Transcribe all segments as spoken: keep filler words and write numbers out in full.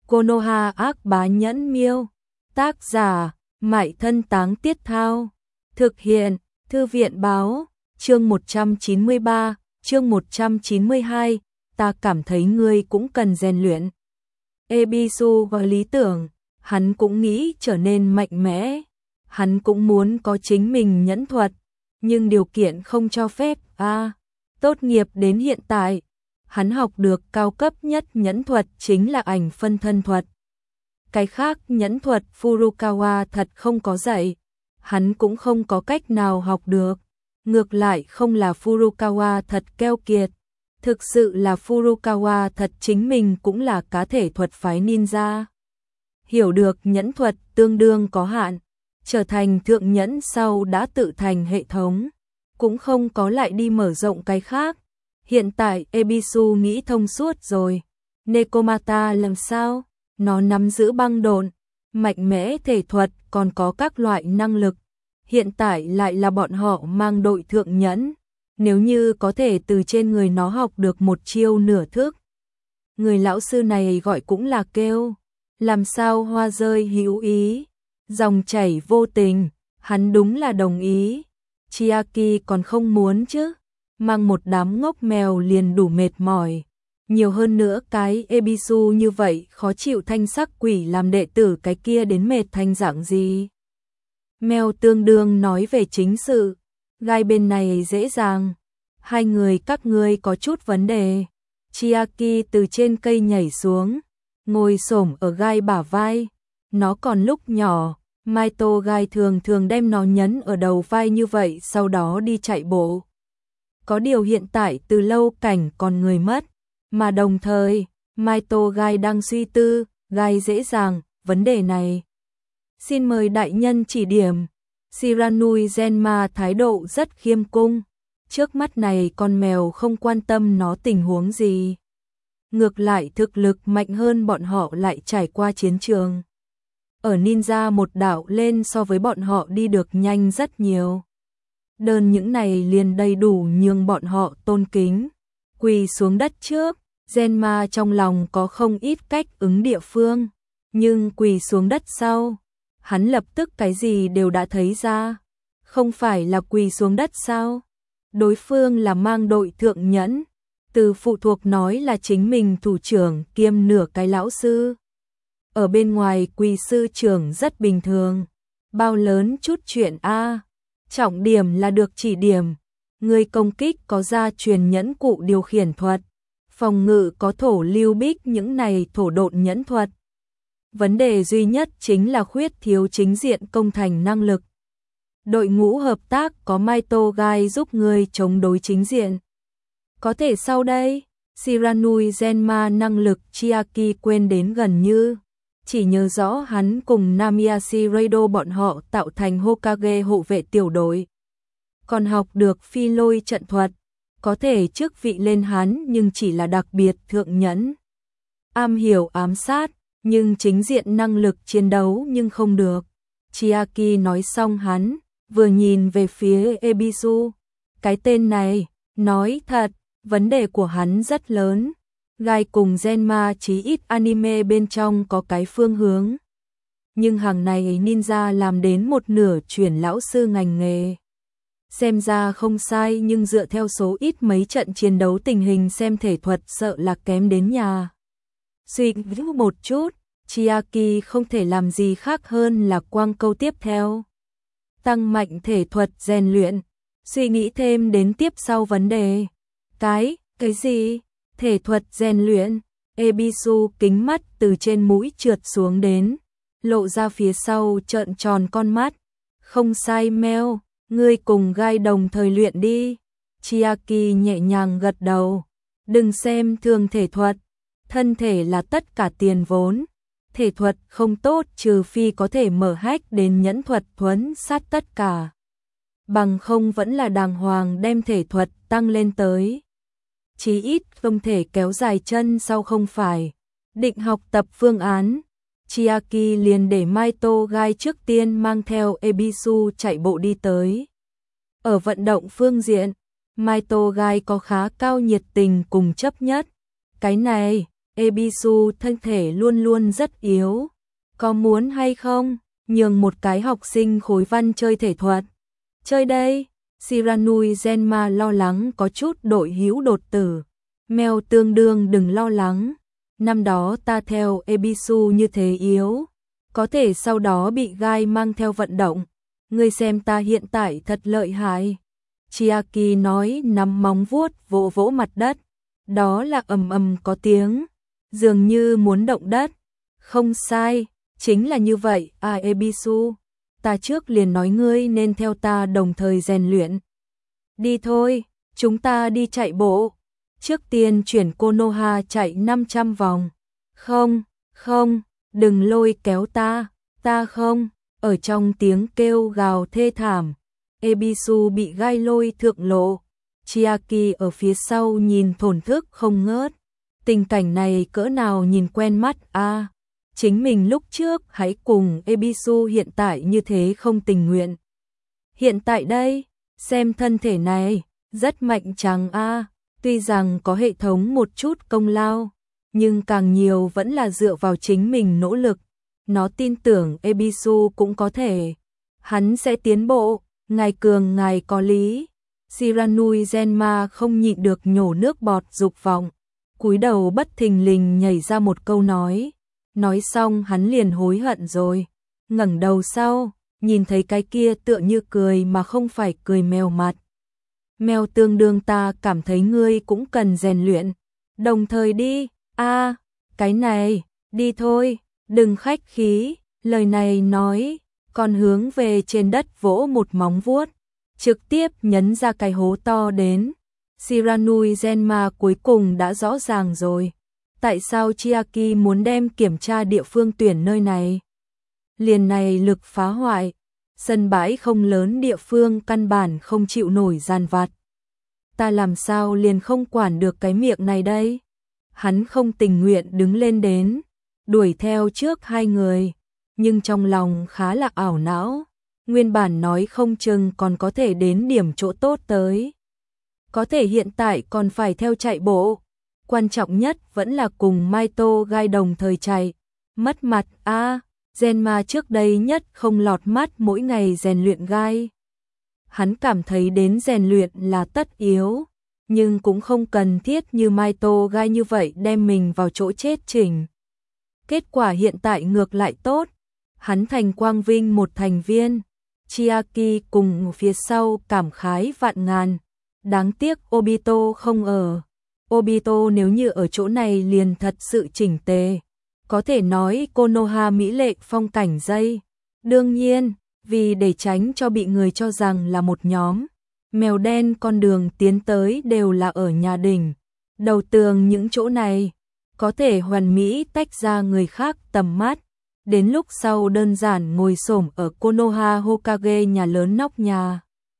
Konoha ác bá nhẫn miêu. Tác giả, Mại Thân Táng Tiết Thao. Thực hiện, Thư viện báo. Chương một trăm chín mươi ba, chương một trăm chín mươi hai, ta cảm thấy ngươi cũng cần rèn luyện. Ebisu có lý tưởng, hắn cũng nghĩ trở nên mạnh mẽ. Hắn cũng muốn có chính mình nhẫn thuật, nhưng điều kiện không cho phép. A, à, tốt nghiệp đến hiện tại, hắn học được cao cấp nhất nhẫn thuật chính là ảnh phân thân thuật. Cái khác nhẫn thuật Furukawa thật không có dạy, hắn cũng không có cách nào học được. Ngược lại không là Furukawa thật keo kiệt, thực sự là Furukawa thật chính mình cũng là cá thể thuật phái ninja. Hiểu được nhẫn thuật tương đương có hạn, trở thành thượng nhẫn sau đã tự thành hệ thống, cũng không có lại đi mở rộng cái khác. Hiện tại Ebisu nghĩ thông suốt rồi. Nekomata làm sao? Nó nắm giữ băng độn, mạnh mẽ thể thuật, còn có các loại năng lực. Hiện tại lại là bọn họ mang đội thượng nhẫn. Nếu như có thể từ trên người nó học được một chiêu nửa thức. Người lão sư này gọi cũng là kêu. Làm sao hoa rơi hữu ý, dòng chảy vô tình, hắn đúng là đồng ý. Chiaki còn không muốn chứ, mang một đám ngốc mèo liền đủ mệt mỏi. Nhiều hơn nữa cái Ebisu như vậy khó chịu thanh sắc quỷ làm đệ tử cái kia đến mệt thành dạng gì. Mèo tương đương nói về chính sự, gai bên này dễ dàng. Hai người các ngươi có chút vấn đề. Chiaki từ trên cây nhảy xuống, ngồi xổm ở gai bả vai. Nó còn lúc nhỏ, Maito gai thường thường đem nó nhấn ở đầu vai như vậy sau đó đi chạy bộ. Có điều hiện tại từ lâu cảnh còn người mất, mà đồng thời, Maito gai đang suy tư, gai dễ dàng, vấn đề này. Xin mời đại nhân chỉ điểm. Shiranui Zenma thái độ rất khiêm cung. Trước mắt này con mèo không quan tâm nó tình huống gì. Ngược lại thực lực mạnh hơn bọn họ lại trải qua chiến trường. Ở ninja một đảo lên so với bọn họ đi được nhanh rất nhiều. Đơn những này liền đầy đủ nhường bọn họ tôn kính. Quỳ xuống đất trước, Zenma trong lòng có không ít cách ứng địa phương. Nhưng quỳ xuống đất sau, hắn lập tức cái gì đều đã thấy ra. Không phải là quỳ xuống đất sao? Đối phương là mang đội thượng nhẫn. Từ phụ thuộc nói là chính mình thủ trưởng kiêm nửa cái lão sư. Ở bên ngoài quỳ sư trưởng rất bình thường. Bao lớn chút chuyện a. Trọng điểm là được chỉ điểm. Người công kích có gia truyền nhẫn cụ điều khiển thuật. Phòng ngự có thổ lưu bích những này thổ độn nhẫn thuật. Vấn đề duy nhất chính là khuyết thiếu chính diện công thành năng lực. Đội ngũ hợp tác có Maito gai giúp người chống đối chính diện. Có thể sau đây, Shiranui Zenma năng lực Chiaki quên đến gần như. Chỉ nhớ rõ hắn cùng Namiyashi Raido bọn họ tạo thành Hokage hộ vệ tiểu đội. Còn học được phi lôi trận thuật, có thể chức vị lên hắn nhưng chỉ là đặc biệt thượng nhẫn. Am hiểu ám sát, nhưng chính diện năng lực chiến đấu nhưng không được. Chiaki nói xong hắn, vừa nhìn về phía Ebisu. Cái tên này, nói thật, vấn đề của hắn rất lớn. Gai cùng Zenma chí ít anime bên trong có cái phương hướng. Nhưng hàng này ninja làm đến một nửa chuyển lão sư ngành nghề. Xem ra không sai nhưng dựa theo số ít mấy trận chiến đấu tình hình xem thể thuật sợ là kém đến nhà. Suy nghĩ một chút, Chiaki không thể làm gì khác hơn là quang câu tiếp theo. Tăng mạnh thể thuật rèn luyện, suy nghĩ thêm đến tiếp sau vấn đề. Cái, cái gì? Thể thuật rèn luyện. Ebisu kính mắt từ trên mũi trượt xuống đến, lộ ra phía sau trợn tròn con mắt. Không sai mèo, ngươi cùng gai đồng thời luyện đi. Chiaki nhẹ nhàng gật đầu. Đừng xem thường thể thuật, thân thể là tất cả tiền vốn. Thể thuật không tốt trừ phi có thể mở hách đến nhẫn thuật thuấn sát tất cả. Bằng không vẫn là đàng hoàng đem thể thuật tăng lên tới. Chí ít không thể kéo dài chân sau không phải. Định học tập phương án. Chiaki liền để Maito gai trước tiên mang theo Ebisu chạy bộ đi tới. Ở vận động phương diện, Maito gai có khá cao nhiệt tình cùng chấp nhất. Cái này, Ebisu thân thể luôn luôn rất yếu. Có muốn hay không, nhường một cái học sinh khối văn chơi thể thuật? Chơi đây, Shiranui Genma lo lắng có chút đội hữu đột tử. Mèo tương đương đừng lo lắng. Năm đó ta theo Ebisu như thế yếu. Có thể sau đó bị gai mang theo vận động. Ngươi xem ta hiện tại thật lợi hại. Chiaki nói nắm móng vuốt vỗ vỗ mặt đất. Đó là ầm ầm có tiếng. Dường như muốn động đất. Không sai, chính là như vậy, à Ebisu. Ta trước liền nói ngươi nên theo ta đồng thời rèn luyện. Đi thôi, chúng ta đi chạy bộ. Trước tiên chuyển Konoha chạy năm trăm vòng. Không, không, đừng lôi kéo ta, ta không. Ở trong tiếng kêu gào thê thảm, Ebisu bị gai lôi thượng lộ. Chiaki ở phía sau nhìn thổn thức không ngớt. Tình cảnh này cỡ nào nhìn quen mắt a. À, chính mình lúc trước hãy cùng Ebisu hiện tại như thế không tình nguyện. Hiện tại đây, xem thân thể này, rất mạnh trắng a. À, tuy rằng có hệ thống một chút công lao, nhưng càng nhiều vẫn là dựa vào chính mình nỗ lực. Nó tin tưởng Ebisu cũng có thể. Hắn sẽ tiến bộ, ngài cường ngài có lý. Shiranui Genma không nhịn được nhổ nước bọt dục vọng. Cúi đầu bất thình lình nhảy ra một câu nói. Nói xong hắn liền hối hận rồi. Ngẩng đầu sau, nhìn thấy cái kia tựa như cười mà không phải cười mèo mặt. Mèo tương đương ta cảm thấy ngươi cũng cần rèn luyện. Đồng thời đi, a à, cái này, đi thôi, đừng khách khí. Lời này nói, còn hướng về trên đất vỗ một móng vuốt. Trực tiếp nhấn ra cái hố to đến. Shiranui Genma cuối cùng đã rõ ràng rồi. Tại sao Chiaki muốn đem kiểm tra địa phương tuyển nơi này? Liền này lực phá hoại. Sân bãi không lớn địa phương căn bản không chịu nổi giàn vặt. Ta làm sao liền không quản được cái miệng này đây? Hắn không tình nguyện đứng lên đến. Đuổi theo trước hai người. Nhưng trong lòng khá là ảo não. Nguyên bản nói không chừng còn có thể đến điểm chỗ tốt tới. Có thể hiện tại còn phải theo chạy bộ. Quan trọng nhất vẫn là cùng Maito gai đồng thời chạy. Mất mặt a à, Genma trước đây nhất không lọt mắt mỗi ngày rèn luyện gai. Hắn cảm thấy đến rèn luyện là tất yếu. Nhưng cũng không cần thiết như Maito gai như vậy đem mình vào chỗ chết chỉnh. Kết quả hiện tại ngược lại tốt. Hắn thành quang vinh một thành viên. Chiaki cùng phía sau cảm khái vạn ngàn. Đáng tiếc Obito không ở. Obito nếu như ở chỗ này liền thật sự chỉnh tề. Có thể nói Konoha mỹ lệ phong cảnh dây. Đương nhiên, vì để tránh cho bị người cho rằng là một nhóm. Mèo đen con đường tiến tới đều là ở nhà đỉnh. Đầu tường những chỗ này. Có thể hoàn mỹ tách ra người khác tầm mắt. Đến lúc sau đơn giản ngồi xổm ở Konoha Hokage nhà lớn nóc nhà.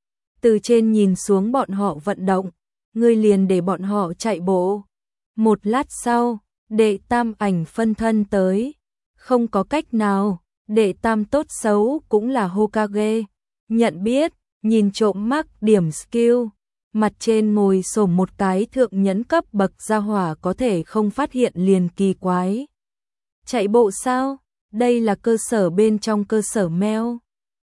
Từ trên nhìn xuống bọn họ vận động, ngươi liền để bọn họ chạy bộ. Một lát sau, đệ tam ảnh phân thân tới. Không có cách nào, đệ tam tốt xấu cũng là Hokage. Nhận biết, nhìn trộm mắc điểm skill. Mặt trên ngồi xổm một cái thượng nhẫn cấp bậc gia hỏa có thể không phát hiện liền kỳ quái. Chạy bộ sao? Đây là cơ sở bên trong cơ sở mèo.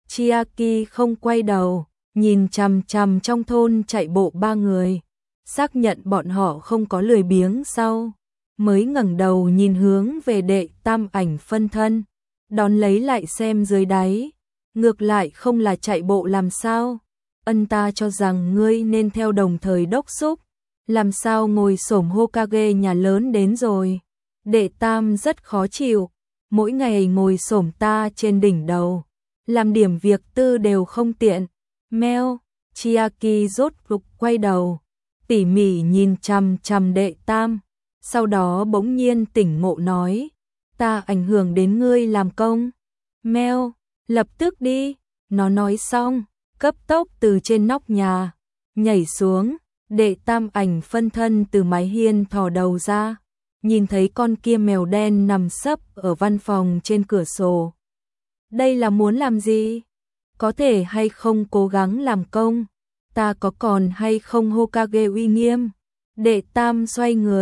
Chiaki không quay đầu, nhìn chằm chằm trong thôn chạy bộ ba người. Xác nhận bọn họ không có lười biếng sau. Mới ngẩng đầu nhìn hướng về đệ tam ảnh phân thân. Đón lấy lại xem dưới đáy. Ngược lại không là chạy bộ làm sao. Ân ta cho rằng ngươi nên theo đồng thời đốc xúc. Làm sao ngồi xổm Hokage nhà lớn đến rồi. Đệ tam rất khó chịu. Mỗi ngày ngồi xổm ta trên đỉnh đầu. Làm điểm việc tư đều không tiện. Mèo, Chiaki rốt cục quay đầu. Tỉ mỉ nhìn chằm chằm đệ tam. Sau đó bỗng nhiên tỉnh ngộ nói. Ta ảnh hưởng đến ngươi làm công. Mèo, lập tức đi. Nó nói xong, cấp tốc từ trên nóc nhà. Nhảy xuống, đệ tam ảnh phân thân từ mái hiên thò đầu ra. Nhìn thấy con kia mèo đen nằm sấp ở văn phòng trên cửa sổ. Đây là muốn làm gì? Có thể hay không cố gắng làm công? Ta có còn hay không Hokage uy nghiêm? Đệ tam xoay người,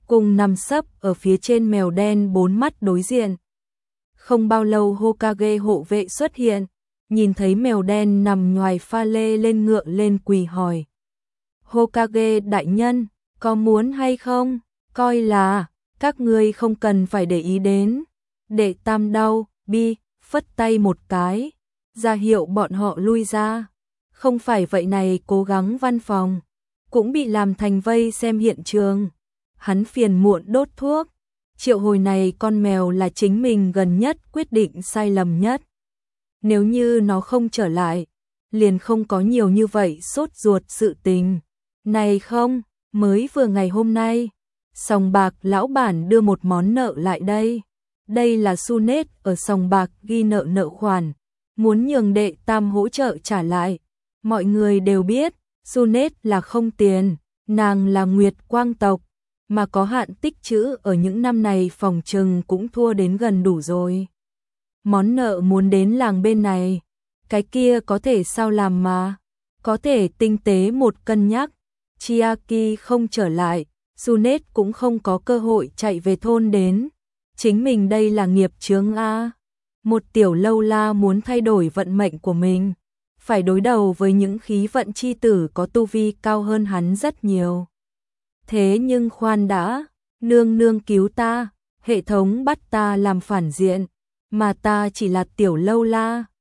cùng nằm sấp ở phía trên mèo đen bốn mắt đối diện. Không bao lâu Hokage hộ vệ xuất hiện, nhìn thấy mèo đen nằm nhoài pha lê lên ngựa lên quỳ hỏi. Hokage đại nhân, có muốn hay không? Coi là, các ngươi không cần phải để ý đến. Đệ tam đau, bi, phất tay một cái, ra hiệu bọn họ lui ra. Không phải vậy này cố gắng văn phòng, cũng bị làm thành vây xem hiện trường. Hắn phiền muộn đốt thuốc. Triệu hồi này con mèo là chính mình gần nhất quyết định sai lầm nhất. Nếu như nó không trở lại, liền không có nhiều như vậy sốt ruột sự tình. Này không, mới vừa ngày hôm nay, sòng bạc lão bản đưa một món nợ lại đây. Đây là Sunet ở sòng bạc ghi nợ nợ khoản, muốn nhường đệ tam hỗ trợ trả lại. Mọi người đều biết, Sunet là không tiền, nàng là Nguyệt Quang tộc, mà có hạn tích trữ ở những năm này phòng trừng cũng thua đến gần đủ rồi. Món nợ muốn đến làng bên này, cái kia có thể sao làm mà, có thể tinh tế một cân nhắc. Chiaki không trở lại, Sunet cũng không có cơ hội chạy về thôn đến. Chính mình đây là nghiệp chướng a. Một tiểu lâu la muốn thay đổi vận mệnh của mình, phải đối đầu với những khí vận chi tử có tu vi cao hơn hắn rất nhiều. Thế nhưng khoan đã, nương nương cứu ta, hệ thống bắt ta làm phản diện, mà ta chỉ là tiểu lâu la,